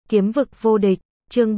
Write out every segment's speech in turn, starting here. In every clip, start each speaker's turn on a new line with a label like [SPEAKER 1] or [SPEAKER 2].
[SPEAKER 1] Kiếm vực vô địch, chương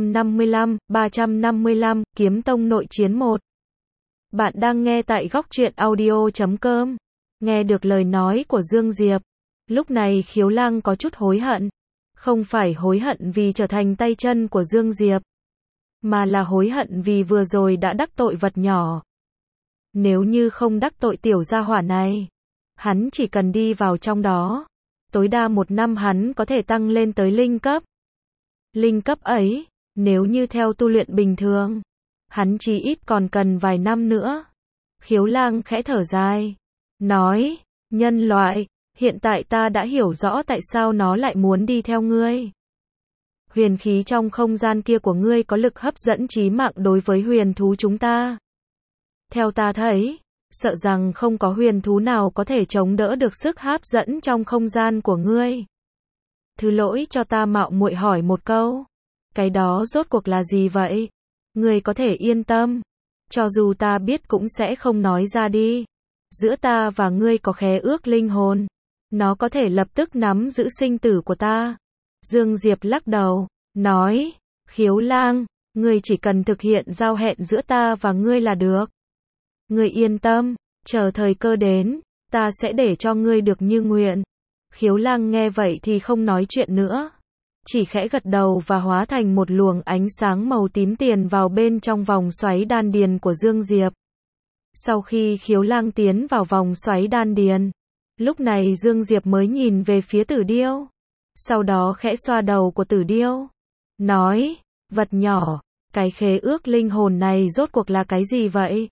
[SPEAKER 1] 355, Kiếm tông nội chiến 1. Bạn đang nghe tại góc truyện audio.com. Nghe được lời nói của Dương Diệp. Lúc này Khiếu Lang có chút hối hận. Không phải hối hận vì trở thành tay chân của Dương Diệp, mà là hối hận vì vừa rồi đã đắc tội vật nhỏ. Nếu như không đắc tội tiểu gia hỏa này, hắn chỉ cần đi vào trong đó, tối đa 1 năm hắn có thể tăng lên tới linh cấp. Linh cấp ấy, nếu như theo tu luyện bình thường, hắn chí ít còn cần vài năm nữa. Khiếu Lang khẽ thở dài, nói, nhân loại, hiện tại ta đã hiểu rõ tại sao nó lại muốn đi theo ngươi. Huyền khí trong không gian kia của ngươi có lực hấp dẫn chí mạng đối với huyền thú chúng ta. Theo ta thấy, sợ rằng không có huyền thú nào có thể chống đỡ được sức hấp dẫn trong không gian của ngươi. Thứ lỗi cho ta mạo muội hỏi một câu. Cái đó rốt cuộc là gì vậy? Ngươi có thể yên tâm. Cho dù ta biết cũng sẽ không nói ra đi. Giữa ta và ngươi có khế ước linh hồn. Nó có thể lập tức nắm giữ sinh tử của ta. Dương Diệp lắc đầu, nói, Khiếu Lang, ngươi chỉ cần thực hiện giao hẹn giữa ta và ngươi là được. Ngươi yên tâm, chờ thời cơ đến, ta sẽ để cho ngươi được như nguyện. Khiếu Lang nghe vậy thì không nói chuyện nữa, chỉ khẽ gật đầu và hóa thành một luồng ánh sáng màu tím tiền vào bên trong vòng xoáy đan điền của Dương Diệp. Sau khi Khiếu Lang tiến vào vòng xoáy đan điền, lúc này Dương Diệp mới nhìn về phía Tử Điêu, sau đó khẽ xoa đầu của Tử Điêu, nói, vật nhỏ, cái khế ước linh hồn này rốt cuộc là cái gì vậy?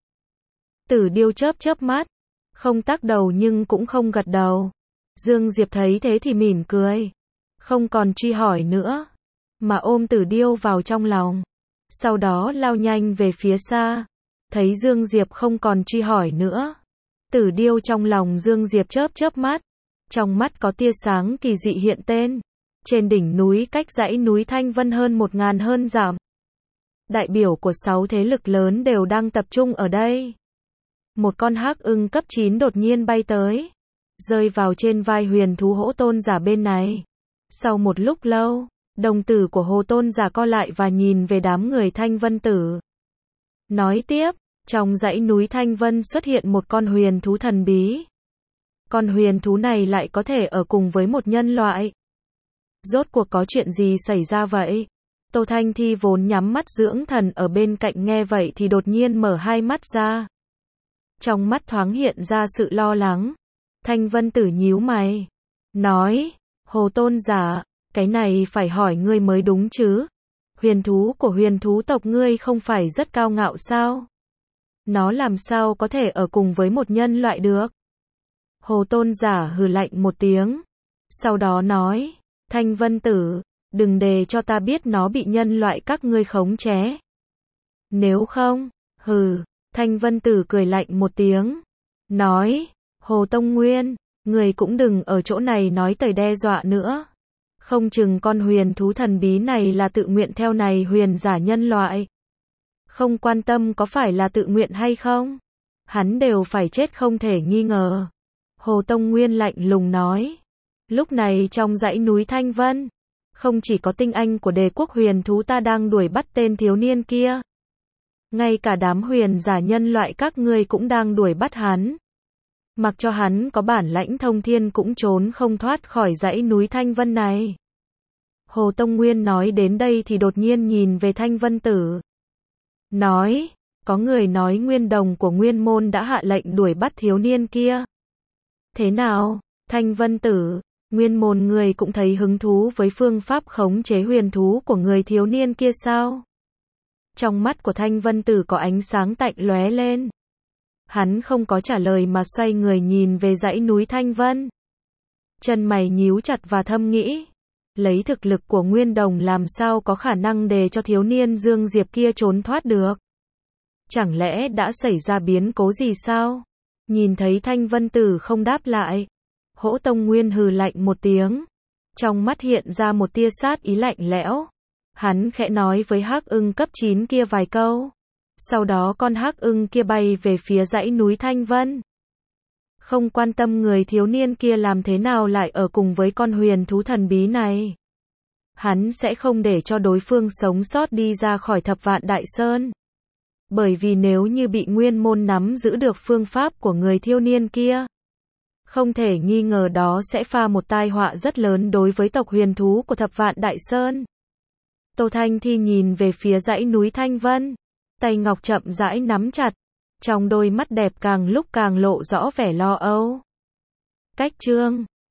[SPEAKER 1] Tử Điêu chớp chớp mắt, không tác đầu nhưng cũng không gật đầu. Dương Diệp thấy thế thì mỉm cười, không còn truy hỏi nữa, mà ôm Tử Điêu vào trong lòng, sau đó lao nhanh về phía xa. Thấy Dương Diệp không còn truy hỏi nữa, Tử Điêu trong lòng Dương Diệp chớp chớp mắt, trong mắt có tia sáng kỳ dị hiện tên. Trên đỉnh núi cách dãy núi Thanh Vân hơn 1000 hơn dặm, đại biểu của 6 thế lực lớn đều đang tập trung ở đây. Một con hắc ưng cấp 9 đột nhiên bay tới, rơi vào trên vai huyền thú Hỗ Tôn Giả bên này. Sau một lúc lâu, đồng tử của Hỗ Tôn Giả co lại và nhìn về đám người Thanh Vân Tử. Nói tiếp, trong dãy núi Thanh Vân xuất hiện một con huyền thú thần bí. Con huyền thú này lại có thể ở cùng với một nhân loại. Rốt cuộc có chuyện gì xảy ra vậy? Tô Thanh Thi vốn nhắm mắt dưỡng thần ở bên cạnh nghe vậy thì đột nhiên mở hai mắt ra. Trong mắt thoáng hiện ra sự lo lắng. Thanh Vân Tử nhíu mày, nói, Hỗ Tôn Giả, cái này phải hỏi ngươi mới đúng chứ. Huyền thú của huyền thú tộc ngươi không phải rất cao ngạo sao? Nó làm sao có thể ở cùng với một nhân loại được? Hỗ Tôn Giả hừ lạnh một tiếng, sau đó nói, Thanh Vân Tử, đừng để cho ta biết nó bị nhân loại các ngươi khống chế. Nếu không, Thanh Vân Tử cười lạnh một tiếng, nói, Hồ Tông Nguyên, người cũng đừng ở chỗ này nói tời đe dọa nữa. Không chừng con huyền thú thần bí này là tự nguyện theo này huyền giả nhân loại. Không quan tâm có phải là tự nguyện hay không, hắn đều phải chết không thể nghi ngờ. Hồ Tông Nguyên lạnh lùng nói. Lúc này trong dãy núi Thanh Vân, không chỉ có tinh anh của đế quốc huyền thú ta đang đuổi bắt tên thiếu niên kia, ngay cả đám huyền giả nhân loại các ngươi cũng đang đuổi bắt hắn. Mặc cho hắn có bản lãnh thông thiên cũng trốn không thoát khỏi dãy núi Thanh Vân này. Hồ Tông Nguyên nói đến đây thì đột nhiên nhìn về Thanh Vân Tử, nói, có người nói Nguyên Đồng của Nguyên Môn đã hạ lệnh đuổi bắt thiếu niên kia. Thế nào, Thanh Vân Tử, Nguyên Môn người cũng thấy hứng thú với phương pháp khống chế huyền thú của người thiếu niên kia sao? Trong mắt của Thanh Vân Tử có ánh sáng tạnh lóe lên. Hắn không có trả lời mà xoay người nhìn về dãy núi Thanh Vân. Chân mày nhíu chặt và thầm nghĩ, lấy thực lực của Nguyên Đồng làm sao có khả năng để cho thiếu niên Dương Diệp kia trốn thoát được? Chẳng lẽ đã xảy ra biến cố gì sao? Nhìn thấy Thanh Vân Tử không đáp lại, Hỗ Tông Nguyên hừ lạnh một tiếng, trong mắt hiện ra một tia sát ý lạnh lẽo. Hắn khẽ nói với hắc ưng cấp 9 kia vài câu, sau đó con hắc ưng kia bay về phía dãy núi Thanh Vân. Không quan tâm người thiếu niên kia làm thế nào lại ở cùng với con huyền thú thần bí này. hắn sẽ không để cho đối phương sống sót đi ra khỏi Thập Vạn Đại Sơn. Bởi vì nếu như bị Nguyên Môn nắm giữ được phương pháp của người thiếu niên kia, không thể nghi ngờ đó sẽ pha một tai họa rất lớn đối với tộc huyền thú của Thập Vạn Đại Sơn. Tô Thanh Thi nhìn về phía dãy núi Thanh Vân, tay ngọc chậm rãi nắm chặt, trong đôi mắt đẹp càng lúc càng lộ rõ vẻ lo âu. Cách chương